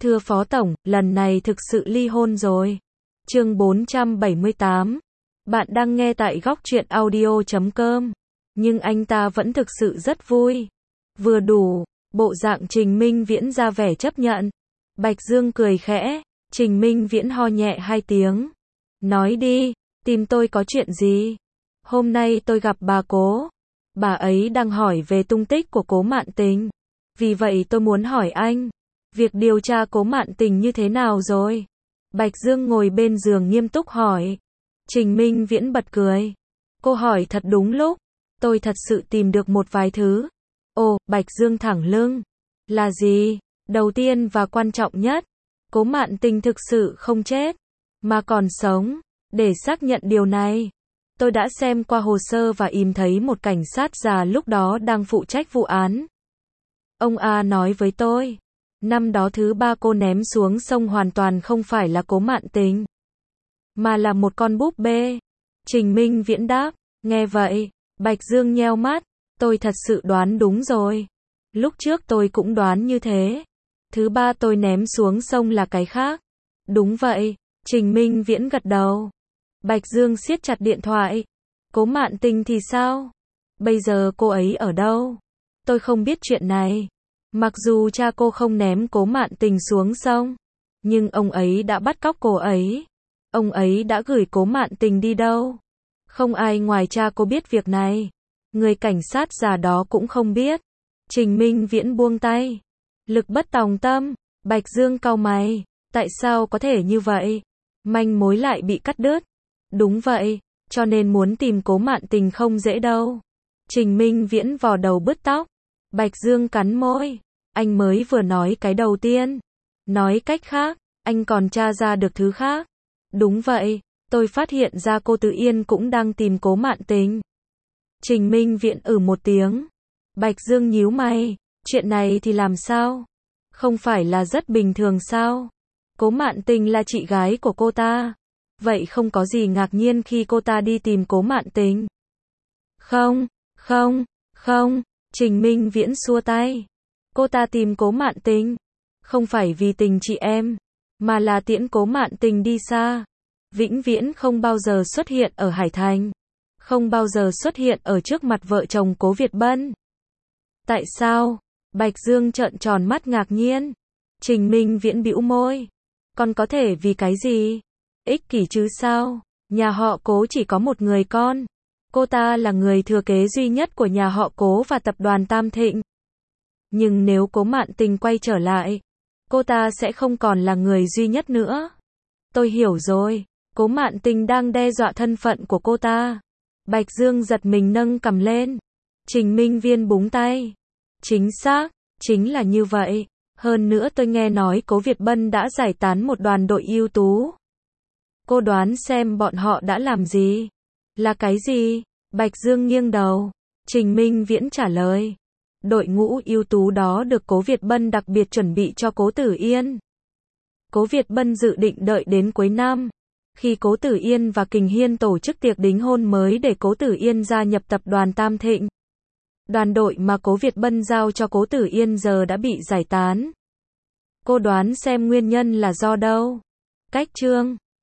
Thưa Phó Tổng, lần này thực sự ly hôn rồi. Chương 478. Bạn đang nghe tại góc truyện audio.com. Nhưng anh ta vẫn thực sự rất vui. Vừa đủ, bộ dạng Trình Minh Viễn ra vẻ chấp nhận. Bạch Dương cười khẽ, Trình Minh Viễn ho nhẹ 2 tiếng. Nói đi, tìm tôi có chuyện gì? Hôm nay tôi gặp bà Cố. Bà ấy đang hỏi về tung tích của Cố Mạn Tình. Vì vậy tôi muốn hỏi anh, việc điều tra Cố Mạn Tình như thế nào rồi? Bạch Dương ngồi bên giường nghiêm túc hỏi. Trình Minh Viễn bật cười. Cô hỏi thật đúng lúc. Tôi thật sự tìm được một vài thứ. Ồ, Bạch Dương thẳng lưng. Là gì? Đầu tiên và quan trọng nhất, Cố Mạn Tình thực sự không chết, mà còn sống. Để xác nhận điều này, tôi đã xem qua hồ sơ và tìm thấy một cảnh sát già lúc đó đang phụ trách vụ án. Ông A nói với tôi, năm đó thứ ba cô ném xuống sông hoàn toàn không phải là Cố Mạn Tình, mà là một con búp bê. Trình Minh Viễn đáp. Nghe vậy, Bạch Dương nheo mắt. Tôi thật sự đoán đúng rồi. Lúc trước tôi cũng đoán như thế. Thứ ba tôi ném xuống sông là cái khác. Đúng vậy, Trình Minh Viễn gật đầu. Bạch Dương siết chặt điện thoại. Cố Mạn Tình thì sao? Bây giờ cô ấy ở đâu? Tôi không biết chuyện này. Mặc dù cha cô không ném Cố Mạn Tình xuống sông, nhưng ông ấy đã bắt cóc cô ấy. Ông ấy đã gửi Cố Mạn Tình đi đâu? Không ai ngoài cha cô biết việc này. Người cảnh sát già đó cũng không biết. Trình Minh Viễn buông tay. Lực bất tòng tâm. Bạch Dương cau mày. Tại sao có thể như vậy? Manh mối lại bị cắt đứt. Đúng vậy, cho nên muốn tìm Cố Mạn Tình không dễ đâu. Trình Minh Viễn vò đầu bứt tóc. Bạch Dương cắn môi. Anh mới vừa nói cái đầu tiên. Nói cách khác, anh còn tra ra được thứ khác. Đúng vậy, tôi phát hiện ra cô Từ Yên cũng đang tìm Cố Mạn Tình. Trình Minh Viễn một tiếng. Bạch Dương nhíu mày. Chuyện này thì làm sao? Không phải là rất bình thường sao? Cố Mạn Tình là chị gái của cô ta. Vậy không có gì ngạc nhiên khi cô ta đi tìm Cố Mạn Tình. Không. Trình Minh Viễn xua tay. Cô ta tìm Cố Mạn Tình không phải vì tình chị em, mà là tiễn Cố Mạn Tình đi xa. Vĩnh viễn không bao giờ xuất hiện ở Hải Thành. Không bao giờ xuất hiện ở trước mặt vợ chồng Cố Việt Bân. Tại sao? Bạch Dương trợn tròn mắt ngạc nhiên. Trình Minh Viễn bĩu môi. Còn có thể vì cái gì? Ích kỷ chứ sao? Nhà họ Cố chỉ có một người con. Cô ta là người thừa kế duy nhất của nhà họ Cố và tập đoàn Tam Thịnh. Nhưng nếu Cố Mạn Tình quay trở lại, cô ta sẽ không còn là người duy nhất nữa. Tôi hiểu rồi. Cố Mạn Tình đang đe dọa thân phận của cô ta. Bạch Dương giật mình nâng cằm lên. Trình Minh Viễn búng tay. Chính xác, chính là như vậy. Hơn nữa tôi nghe nói Cố Việt Bân đã giải tán một đoàn đội ưu tú. Cô đoán xem bọn họ đã làm gì? Là cái gì? Bạch Dương nghiêng đầu. Trình Minh Viễn trả lời. Đội ngũ ưu tú đó được Cố Việt Bân đặc biệt chuẩn bị cho Cố Tử Yên. Cố Việt Bân dự định đợi đến cuối năm, khi Cố Tử Yên và Kình Hiên tổ chức tiệc đính hôn mới để Cố Tử Yên gia nhập tập đoàn Tam Thịnh. Đoàn đội mà Cố Việt Bân giao cho Cố Tử Yên giờ đã bị giải tán. Cô đoán xem nguyên nhân là do đâu? Cách Trương.